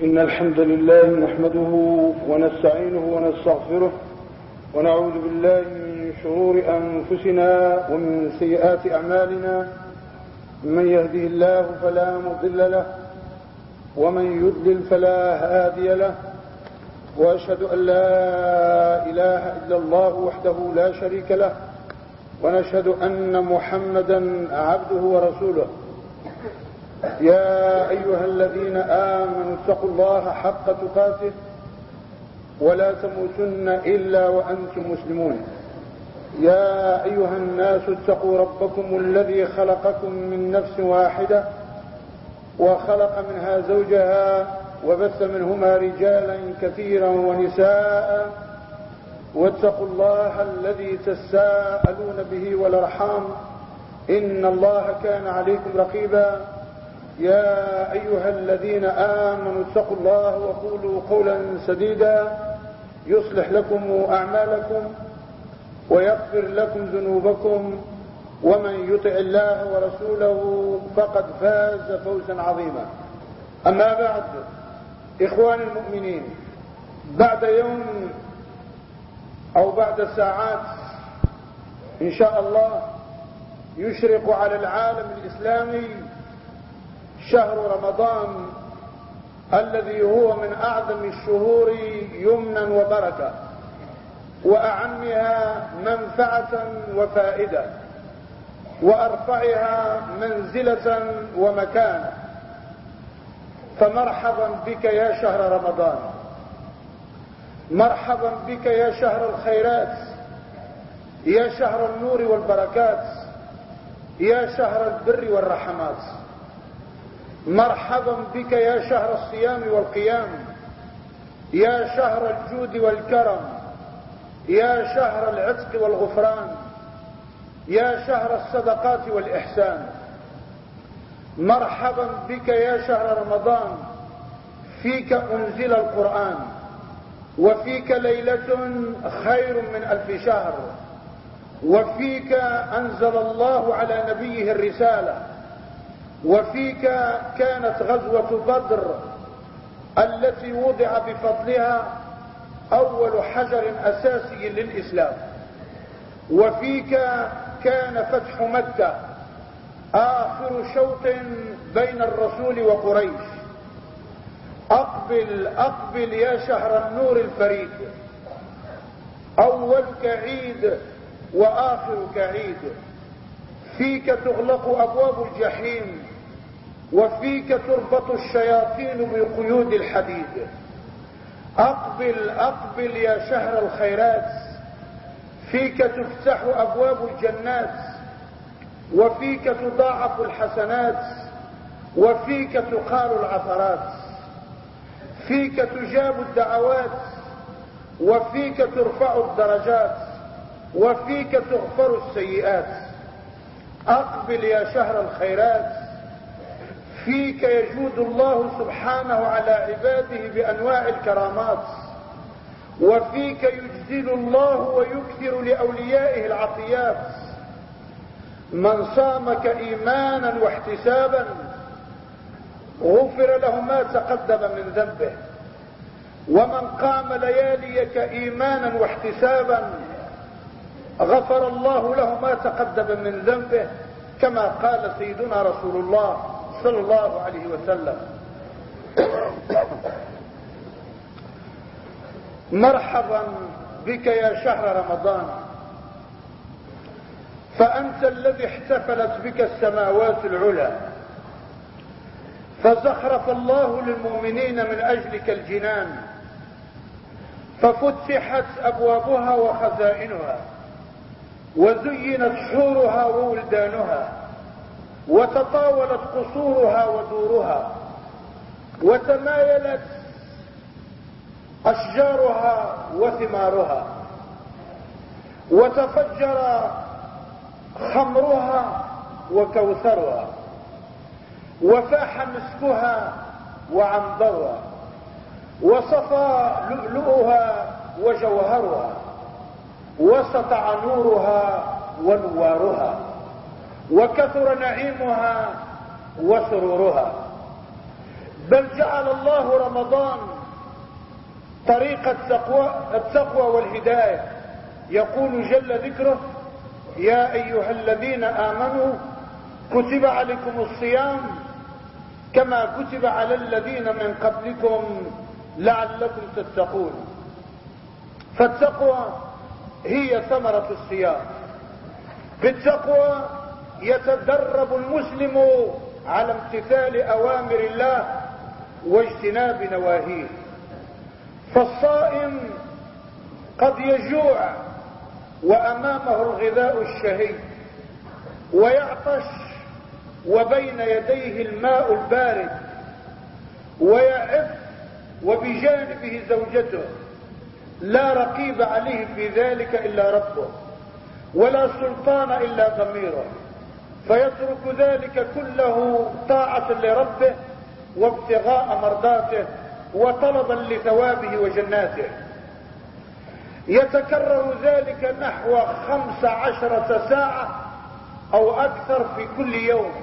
إن الحمد لله نحمده ونستعينه ونستغفره ونعوذ بالله من شرور أنفسنا ومن سيئات أعمالنا. من يهده الله فلا مضل له ومن يضلل فلا هادي له، وأشهد أن لا إله إلا الله وحده لا شريك له، ونشهد أن محمدا عبده ورسوله. يا أيها الذين آمنوا اتقوا الله حق تقاته ولا تموتن إلا وأنتم مسلمون. يا أيها الناس اتقوا ربكم الذي خلقكم من نفس واحدة وخلق منها زوجها وبث منهما رجالا كثيرا ونساء، واتقوا الله الذي تساءلون به والأرحام إن الله كان عليكم رقيبا. يا أيها الذين آمنوا اتقوا الله وقولوا قولا سديدا يصلح لكم أعمالكم ويغفر لكم ذنوبكم، ومن يطع الله ورسوله فقد فاز فوزا عظيما. أما بعد، إخواني المؤمنين، بعد يوم أو بعد ساعات إن شاء الله يشرق على العالم الإسلامي شهر رمضان، الذي هو من أعظم الشهور يمنا وبركة وأعمها منفعة وفائدة وأرفعها منزلة ومكانة. فمرحبا بك يا شهر رمضان، مرحبا بك يا شهر الخيرات، يا شهر النور والبركات، يا شهر البر والرحمات. مرحبا بك يا شهر الصيام والقيام، يا شهر الجود والكرم، يا شهر العتق والغفران، يا شهر الصدقات والإحسان. مرحبا بك يا شهر رمضان، فيك أنزل القرآن، وفيك ليلة خير من 1000 شهر، وفيك أنزل الله على نبيه الرسالة، وفيك كانت غزوة بدر التي وضع بفضلها أول حجر أساسي للإسلام، وفيك كان فتح مكة آخر شوط بين الرسول وقريش. أقبل أقبل يا شهر النور الفريد، أولك عيد وآخرك عيد. فيك تغلق أبواب الجحيم، وفيك تربط الشياطين بقيود الحديد. أقبل أقبل يا شهر الخيرات، فيك تفتح أبواب الجنات، وفيك تضاعف الحسنات، وفيك تقال العثرات. فيك تجاب الدعوات، وفيك ترفع الدرجات، وفيك تغفر السيئات. أقبل يا شهر الخيرات، فيك يجود الله سبحانه على عباده بأنواع الكرامات، وفيك يجزل الله ويكثر لأوليائه العطيات. من صامك إيمانا واحتسابا غفر له ما تقدم من ذنبه، ومن قام لياليك إيمانا واحتسابا غفر الله له ما تقدم من ذنبه، كما قال سيدنا رسول الله صلى الله عليه وسلم. مرحبا بك يا شهر رمضان، فأنت الذي احتفلت بك السماوات العلى، فزخرف الله للمؤمنين من أجلك الجنان، ففتحت أبوابها وخزائنها، وزينت حورها وولدانها، وتطاولت قصورها ودورها، وتمايلت أشجارها وثمارها، وتفجر خمرها وكوثرها، وفاح مسكها وعنبرها، وصفى لؤلؤها وجوهرها، وسطع نورها ونوارها، وكثر نعيمها وسرورها. بل جعل الله رمضان طريق التقوى والهداية. يقول جل ذكره: يا أيها الذين آمنوا كتب عليكم الصيام كما كتب على الذين من قبلكم لعلكم تتقون. فالتقوى هي ثمرة الصيام. بالتقوى يتدرب المسلم على امتثال أوامر الله واجتناب نواهيه. فالصائم قد يجوع وأمامه الغذاء الشهي، ويعطش وبين يديه الماء البارد، ويعف وبجانبه زوجته، لا رقيب عليه في ذلك إلا ربه، ولا سلطان إلا ضميره، فيترك ذلك كله طاعة لربه وابتغاء مرضاته وطلبا لثوابه وجناته. يتكرر ذلك نحو 15 ساعة أو أكثر في كل يوم،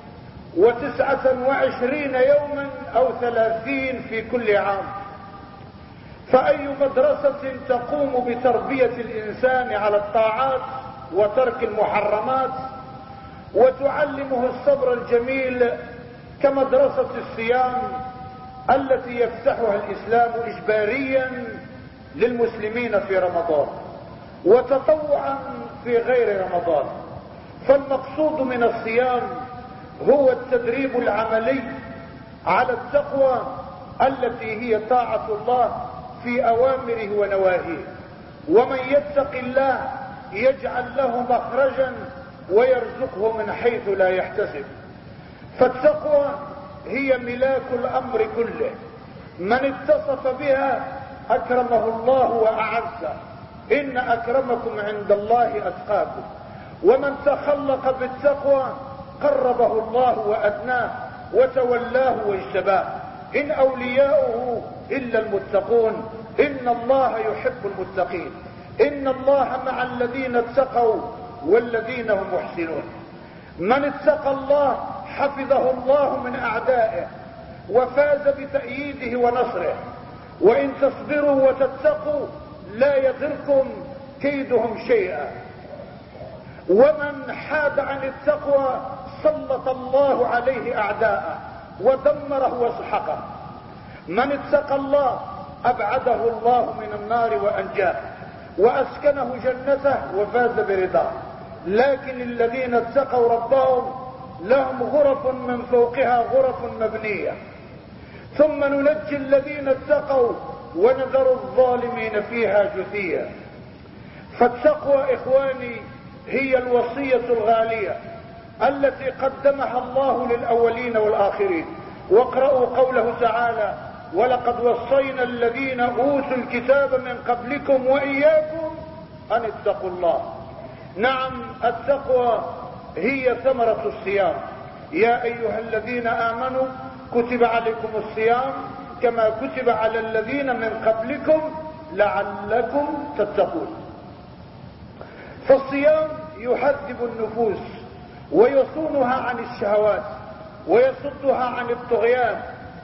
و29 يوما أو 30 في كل عام. فأي مدرسة تقوم بتربية الإنسان على الطاعات وترك المحرمات وتعلمه الصبر الجميل كمدرسة الصيام التي يفتحها الإسلام إجباريا للمسلمين في رمضان وتطوعا في غير رمضان. فالمقصود من الصيام هو التدريب العملي على التقوى التي هي طاعة الله في أوامره ونواهيه. ومن يتق الله يجعل له مخرجا ويرزقه من حيث لا يحتسب. فالتقوى هي ملاك الأمر كله. من اتصف بها أكرمه الله وأعزه. إن أكرمكم عند الله أتقاكم. ومن تخلق بالتقوى قربه الله وأدناه وتولاه واجتباه. إن أولياؤه إلا المتقون. إن الله يحب المتقين. إن الله مع الذين اتقوا والذين هم محسنون. من اتقى الله حفظه الله من أعدائه وفاز بتأييده ونصره. وإن تصبروا وتتقوا لا يضركم كيدهم شيئا. ومن حاد عن التقوى سلط الله عليه أعداءه ودمره وسحقه. من اتقى الله أبعده الله من النار وأنجاه وأسكنه جنته وفاز برضاه. لكن الذين اتقوا ربهم لهم غرف من فوقها غرف مبنية ثم ننجي الذين اتقوا ونذر الظالمين فيها جثيا. فالتقوى إخواني هي الوصية الغالية التي قدمها الله للأولين والآخرين. واقرأوا قوله تعالى: ولقد وصينا الذين أوتوا الكتاب من قبلكم وإياكم أن اتقوا الله. نعم، التقوى هي ثمرة الصيام. يا أيها الذين آمنوا كتب عليكم الصيام كما كتب على الذين من قبلكم لعلكم تتقون. فالصيام يحذب النفوس ويصونها عن الشهوات ويصدها عن الطغيان.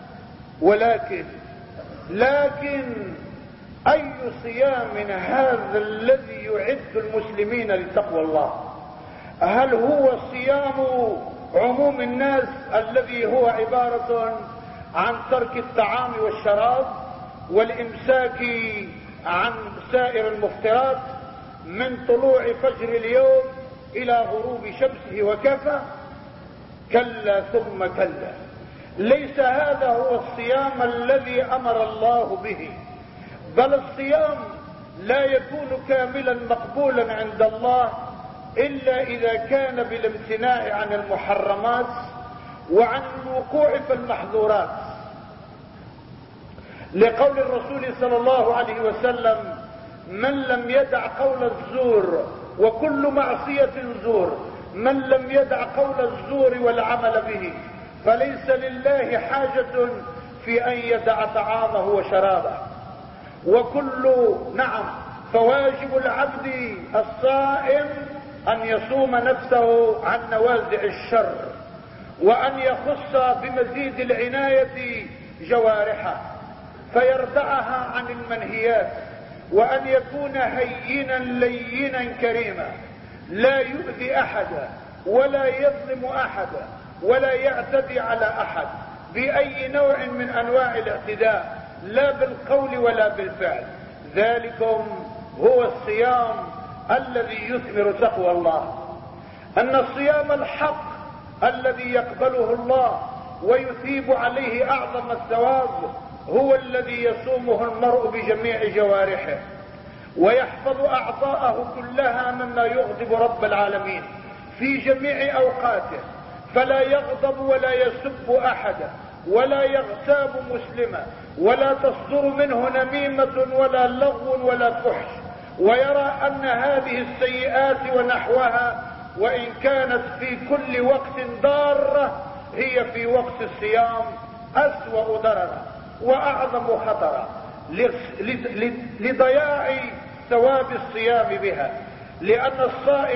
لكن أي صيام هذا الذي يعد المسلمين لتقوى الله؟ هل هو صيام عموم الناس الذي هو عبارة عن ترك الطعام والشراب والإمساك عن سائر المفطرات من طلوع فجر اليوم إلى غروب شمسه وكفى؟ كلا ثم كلا. ليس هذا هو الصيام الذي أمر الله به، بل الصيام لا يكون كاملا مقبولا عند الله إلا إذا كان بالامتناع عن المحرمات وعن الوقوع في المحظورات. لقول الرسول صلى الله عليه وسلم: من لم يدع قول الزور وكل معصية زور، من لم يدع قول الزور والعمل به فليس لله حاجة في أن يدع طعامه وشرابه. فواجب العبد الصائم أن يصوم نفسه عن نوازع الشر وأن يخص بمزيد العناية جوارحه فيردعها عن المنهيات، وأن يكون هينا لينا كريما لا يؤذي أحدا ولا يظلم أحدا ولا يعتدي على أحد بأي نوع من أنواع الاعتداء، لا بالقول ولا بالفعل. ذلكم هو الصيام الذي يثمر تقوى الله. أن الصيام الحق الذي يقبله الله ويثيب عليه أعظم الثواب هو الذي يصومه المرء بجميع جوارحه ويحفظ أعضاءه كلها مما يغضب رب العالمين في جميع أوقاته، فلا يغضب ولا يسب أحدا ولا يغتاب مسلما ولا تصدر منه نميمة ولا لغو ولا فحش، ويرى أن هذه السيئات ونحوها وإن كانت في كل وقت ضارة هي في وقت الصيام أسوأ ضررا وأعظم خطرا لضياع ثواب الصيام بها، لأن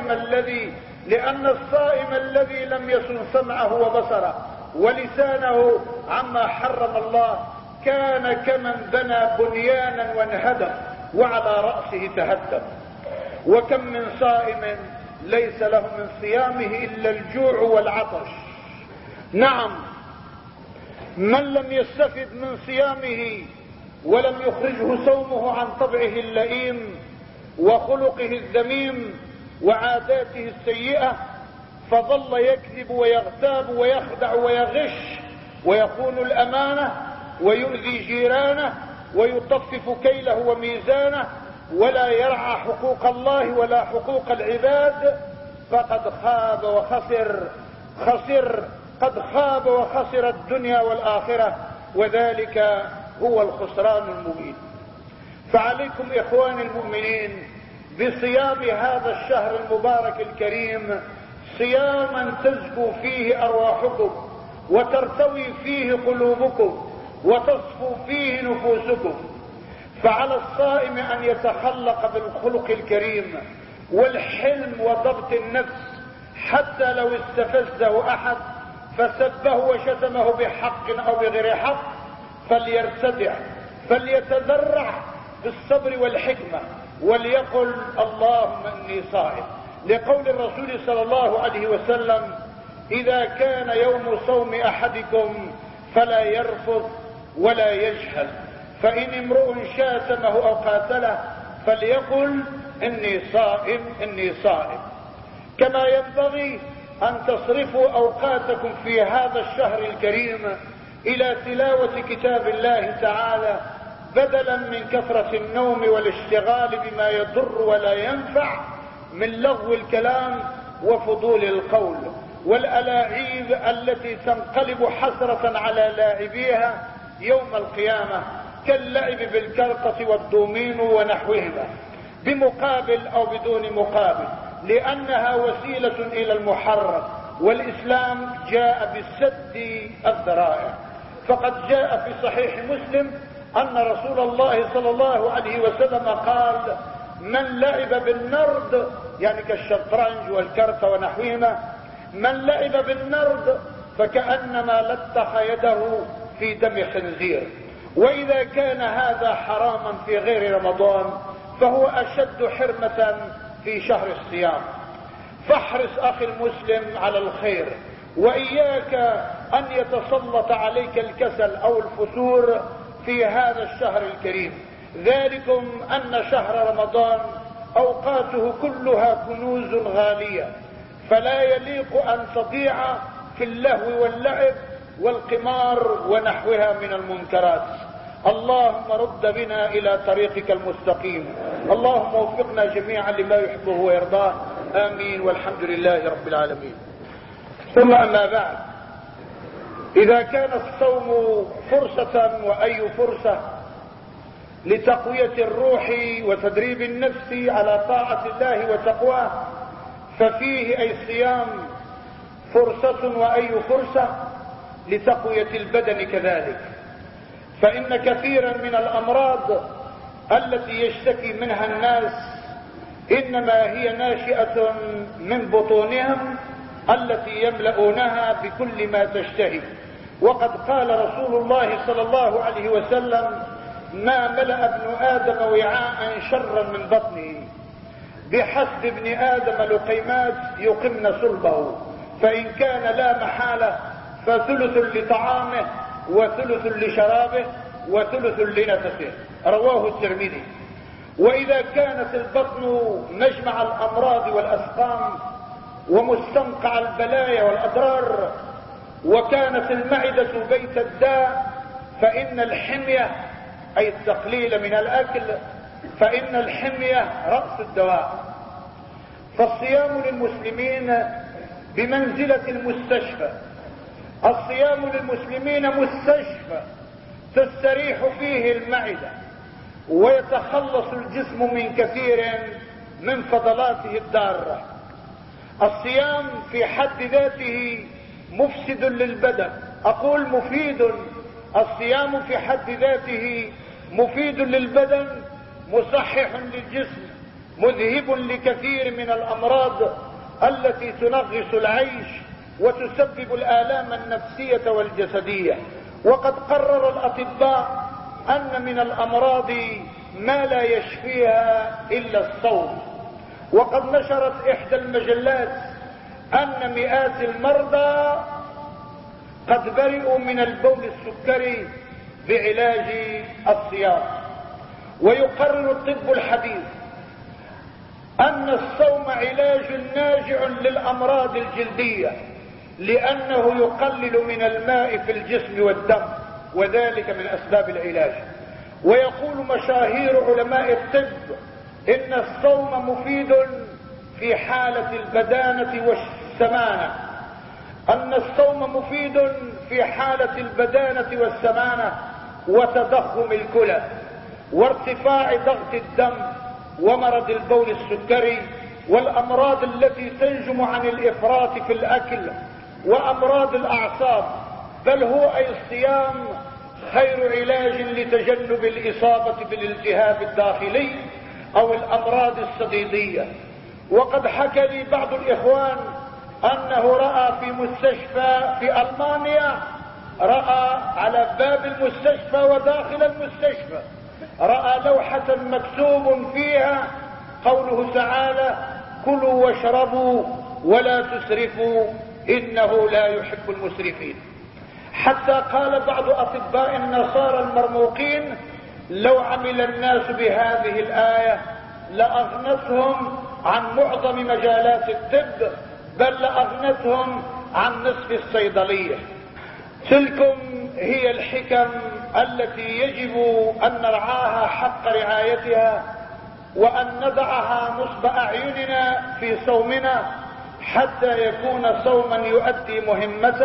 الصائم الذي لم يصن سمعه وبصره ولسانه عما حرم الله كان كمن بنى بنيانا وانهدم وعلى رأسه تهدم. وكم من صائم ليس له من صيامه إلا الجوع والعطش. نعم، من لم يستفد من صيامه ولم يخرجه صومه عن طبعه اللئيم وخلقه الذميم وعاداته السيئة، فظل يكذب ويغتاب ويخدع ويغش ويخون الأمانة ويؤذي جيرانه ويطفف كيله وميزانه ولا يرعى حقوق الله ولا حقوق العباد، فقد خاب وخسر الدنيا والآخرة، وذلك هو الخسران المبين. فعليكم إخواني المؤمنين بصيام هذا الشهر المبارك الكريم صياما تزكو فيه أرواحكم وترتوي فيه قلوبكم وتصفو فيه نفوسكم. فعلى الصائم أن يتخلق بالخلق الكريم والحلم وضبط النفس، حتى لو استفزه أحد فسبه وشتمه بحق أو بغير حق فليرتدع، فليتذرع بالصبر والحكمة وليقل اللهم إني صائم، لقول الرسول صلى الله عليه وسلم إذا كان يوم صوم أحدكم فلا يرفض ولا يجهل، فإن امرؤ شاتمه أو قاتله فليقل إني صائم إني صائم. كما ينبغي أن تصرفوا أوقاتكم في هذا الشهر الكريم إلى تلاوة كتاب الله تعالى بدلا من كثرة النوم والاشتغال بما يضر ولا ينفع من لغو الكلام وفضول القول والألاعيب التي تنقلب حسرة على لاعبيها يوم القيامة كاللعب بالكرطة والدومينو ونحوهما بمقابل أو بدون مقابل، لأنها وسيلة إلى المحرم، والإسلام جاء بسد الذرائع. فقد جاء في صحيح مسلم أن رسول الله صلى الله عليه وسلم قال من لعب بالنرد، يعني كالشطرنج والكرت ونحوهما، من لعب بالنرد فكأنما لتح يده في دم خنزير. وإذا كان هذا حراما في غير رمضان فهو أشد حرمة في شهر الصيام. فاحرص أخي المسلم على الخير، وإياك أن يتسلط عليك الكسل أو الفتور في هذا الشهر الكريم. ذلكم أن شهر رمضان أوقاته كلها كنوز غالية، فلا يليق أن تضيع في اللهو واللعب والقمار ونحوها من المنكرات. اللهم رد بنا إلى طريقك المستقيم، اللهم وفقنا جميعا لما يحبه ويرضاه، آمين، والحمد لله رب العالمين. ثم أما بعد، إذا كان الصوم فرصة وأي فرصة لتقوية الروح وتدريب النفس على طاعة الله وتقواه، ففيه أي الصيام فرصة وأي فرصة لتقوية البدن كذلك. فإن كثيرا من الأمراض التي يشتكي منها الناس إنما هي ناشئة من بطونهم التي يملؤونها بكل ما تشتهي. وقد قال رسول الله صلى الله عليه وسلم: ما ملأ ابن آدم وعاء شرا من بطنه، بحسب ابن آدم لقيمات يقمن صلبه، فإن كان لا محالة فثلث لطعامه وثلث لشرابه وثلث لنفسه. رواه الترمذي. وإذا كانت البطن مجمع الأمراض والأسقام ومستنقع البلايا والأضرار، وكانت المعدة بيت الداء، فإن الحمية أي التقليل من الأكل، فإن الحمية رأس الدواء. فالصيام للمسلمين بمنزلة المستشفى. الصيام للمسلمين مستشفى تستريح فيه المعدة ويتخلص الجسم من كثير من فضلاته الضارة. الصيام في حد ذاته مفسد للبدن، أقول مفيد. الصيام في حد ذاته مفيد للبدن، مصحح للجسم، مذهب لكثير من الأمراض التي تنغص العيش وتسبب الآلام النفسية والجسدية. وقد قرر الأطباء أن من الأمراض ما لا يشفيها إلا الصوم. وقد نشرت إحدى المجلات أن مئات المرضى قد برئوا من البول السكري بعلاج الصيام. ويقرر الطب الحديث أن الصوم علاج ناجع للأمراض الجلدية، لأنه يقلل من الماء في الجسم والدم، وذلك من أسباب العلاج. ويقول مشاهير علماء الطب إن الصوم مفيد في حالة البدانة والسمانة، أن الصوم مفيد في حالة البدانة والسمانة وتضخم الكلى وارتفاع ضغط الدم ومرض البول السكري والأمراض التي تنجم عن الإفراط في الأكل وأمراض الأعصاب. بل هو أي الصيام خير علاج لتجنب الإصابة بالالتهاب الداخلي أو الأمراض الصديدية. وقد حكى لي بعض الإخوان أنه رأى في مستشفى في ألمانيا، رأى على باب المستشفى وداخل المستشفى رأى لوحة مكتوب فيها قوله تعالى: كلوا واشربوا ولا تسرفوا إنه لا يحب المسرفين. حتى قال بعض أطباء النصارى المرموقين: لو عمل الناس بهذه الآية لأغنتهم عن معظم مجالات الطب، بل لأغنتهم عن نصف الصيدلية. تلكم هي الحكم التي يجب أن نرعاها حق رعايتها، وأن نضعها نصب أعيننا في صومنا حتى يكون صوما يؤدي مهمته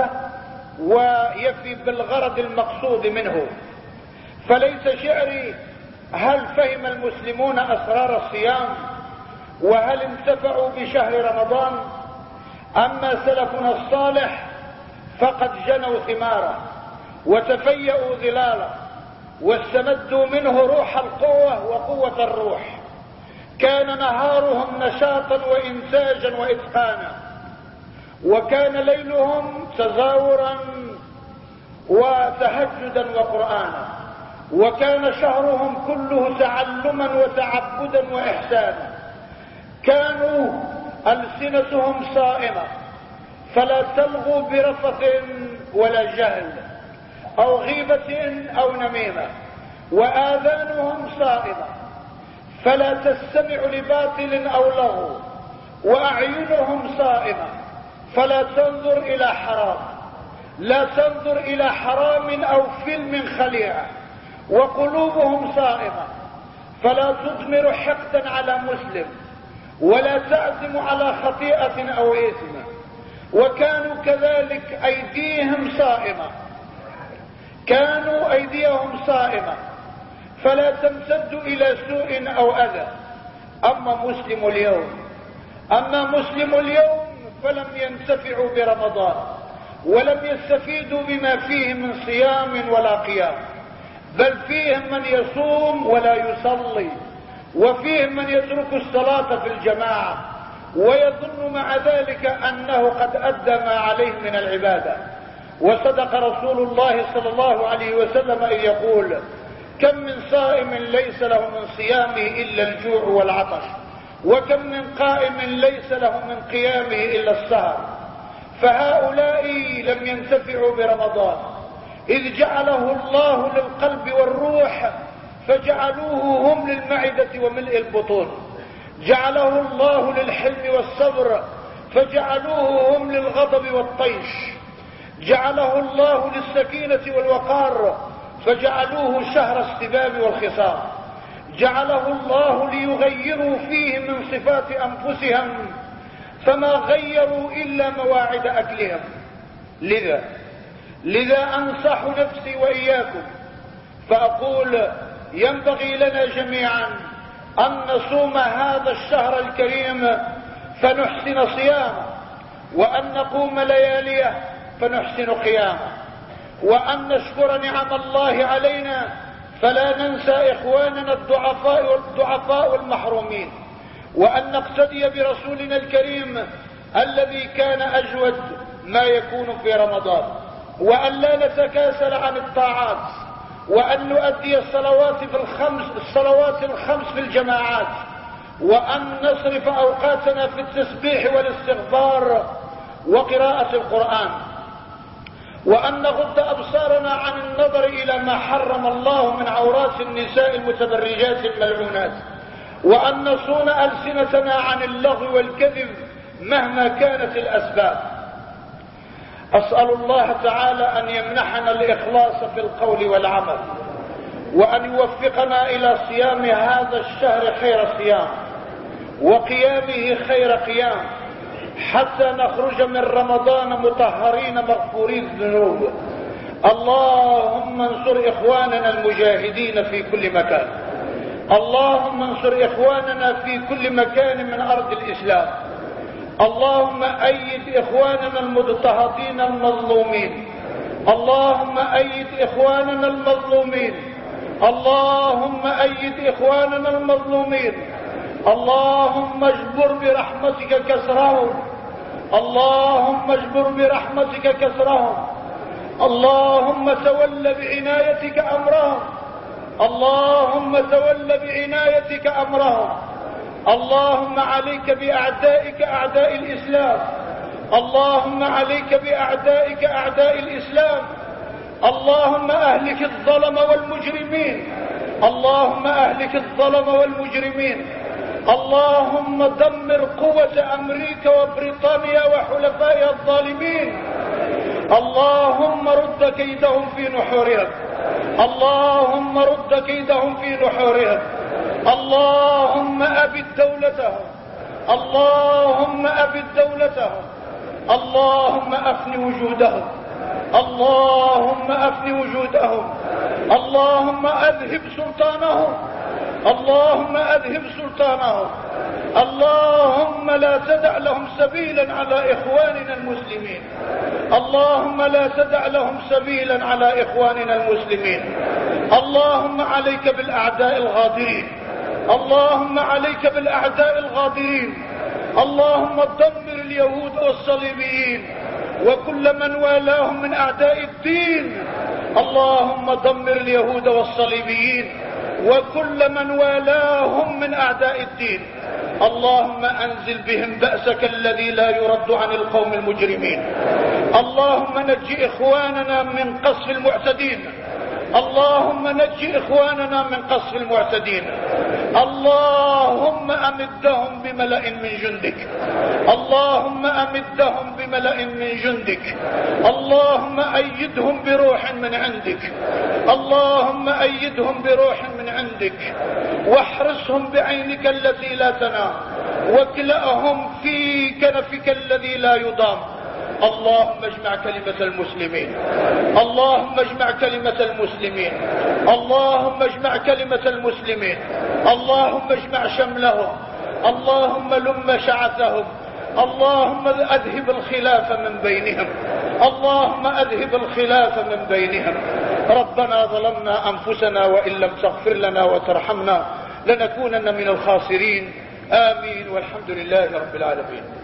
ويفي بالغرض المقصود منه. فليس شعري هل فهم المسلمون أسرار الصيام وهل انتفعوا بشهر رمضان. أما سلفنا الصالح فقد جنوا ثماره وتفيأوا ظلاله واستمدوا منه روح القوة وقوة الروح. كان نهارهم نشاطا وإنتاجا وإتقانا، وكان ليلهم تزاورا وتهجدا وقرآنا، وكان شهرهم كله تعلما وتعبدا وإحسانا. كانوا ألسنتهم صائمة فلا تلغوا برفث ولا جهل أو غيبة أو نميمة، وآذانهم صائمة فلا تستمع لباطل أو لغو، وأعينهم صائمة فلا تنظر إلى حرام، لا تنظر إلى حرام أو فيلم خليع، وقلوبهم صائمة فلا تضمر حقدا على مسلم ولا تعزم على خطيئة أو إثم. وكانوا كذلك أيديهم صائمة، كانوا أيديهم صائمة فلا تمتد إلى سوء أو أذى. أما مسلم اليوم فلم ينتفعوا برمضان ولم يستفيدوا بما فيه من صيام ولا قيام، بل فيهم من يصوم ولا يصلي، وفيهم من يترك الصلاة في الجماعة، ويظن مع ذلك أنه قد أدى ما عليه من العبادة. وصدق رسول الله صلى الله عليه وسلم إذ يقول: كم من صائم ليس له من صيامه إلا الجوع والعطش، وكم من قائم ليس له من قيامه إلا السهر. فهؤلاء لم ينتفعوا برمضان، إذ جعله الله للقلب والروح فجعلوه هم للمعدة وملء البطون، جعله الله للحلم والصبر فجعلوه هم للغضب والطيش، جعله الله للسكينة والوقار فجعلوه شهر السباب والخصام، جعله الله ليغيروا فيه من صفات أنفسهم فما غيروا إلا مواعيد أكلهم. لذا أنصح نفسي وإياكم فأقول: ينبغي لنا جميعا أن نصوم هذا الشهر الكريم فنحسن صيامه، وأن نقوم لياليه فنحسن قيامه، وأن نشكر نعم الله علينا فلا ننسى إخواننا الضعفاء والمحرومين، وأن نقتدي برسولنا الكريم الذي كان أجود ما يكون في رمضان، وأن لا نتكاسل عن الطاعات، وأن نؤدي الصلوات الخمس في الجماعات، وأن نصرف أوقاتنا في التسبيح والاستغفار وقراءة القرآن، وأن نغض أبصارنا عن النظر إلى ما حرم الله من عورات النساء المتبرجات الملعونات، وأن نصون ألسنتنا عن اللغو والكذب مهما كانت الأسباب. أسأل الله تعالى أن يمنحنا الإخلاص في القول والعمل، وأن يوفقنا إلى صيام هذا الشهر خير صيام، وقيامه خير قيام، حتى نخرج من رمضان مطهرين مغفورين الذنوب. اللهم انصر إخواننا المجاهدين في كل مكان، اللهم انصر إخواننا في كل مكان من أرض الإسلام، اللهم أيد إخواننا المضطهدين المظلومين، اللهم أيد إخواننا المظلومين، اللهم أيد إخواننا المظلومين، اللهم اجبر برحمتك كسرهم، اللهم اجبر برحمتك كسرهم، اللهم تول بعنايتك أمرهم، اللهم تول بعنايتك أمرهم، اللهم عليك بأعدائك أعداء الإسلام، اللهم عليك بأعدائك أعداء الإسلام، اللهم أهلك الظلم والمجرمين، اللهم أهلك الظلم والمجرمين، اللهم دمر قوة أمريكا وبريطانيا وحلفائها الظالمين، اللهم رد كيدهم في نحورهم، اللهم رد كيدهم في نحورهم، اللهم أبد دولتهم، اللهم أبد دولتهم، اللهم أفن وجودهم، اللهم أفن وجودهم، اللهم أذهب سلطانهم، اللهم أذهب سلطانهم، اللهم لا تدع لهم سبيلا على إخواننا المسلمين، اللهم لا تدع لهم سبيلا على إخواننا المسلمين، اللهم عليك بالأعداء الغادرين، اللهم عليك بالأعداء الغادرين، اللهم دمر اليهود والصليبيين وكل من والاهم من أعداء الدين، اللهم دمر اليهود والصليبيين وكل من والاهم من أعداء الدين، اللهم أنزل بهم بأسك الذي لا يرد عن القوم المجرمين، اللهم نجي إخواننا من قصف المعتدين، اللهم نجي إخواننا من قصف المعتدين، اللهم أمدهم بملأ من جندك، اللهم أمدهم بملأ من جندك، اللهم أيدهم بروح من عندك، اللهم أيدهم بروح من عندك، واحرسهم بعينك التي لا تنام، واكلأهم في كنفك الذي لا يضام. اللهم اجمع كلمة المسلمين، اللهم اجمع كلمة المسلمين، اللهم اجمع كلمة المسلمين، اللهم اجمع شملهم، اللهم لم شعثهم، اللهم اذهب الخلاف من بينهم، اللهم اذهب الخلاف من بينهم. ربنا ظلمنا أنفسنا وإن لم تغفر لنا وترحمنا لنكونن من الخاسرين. آمين والحمد لله رب العالمين.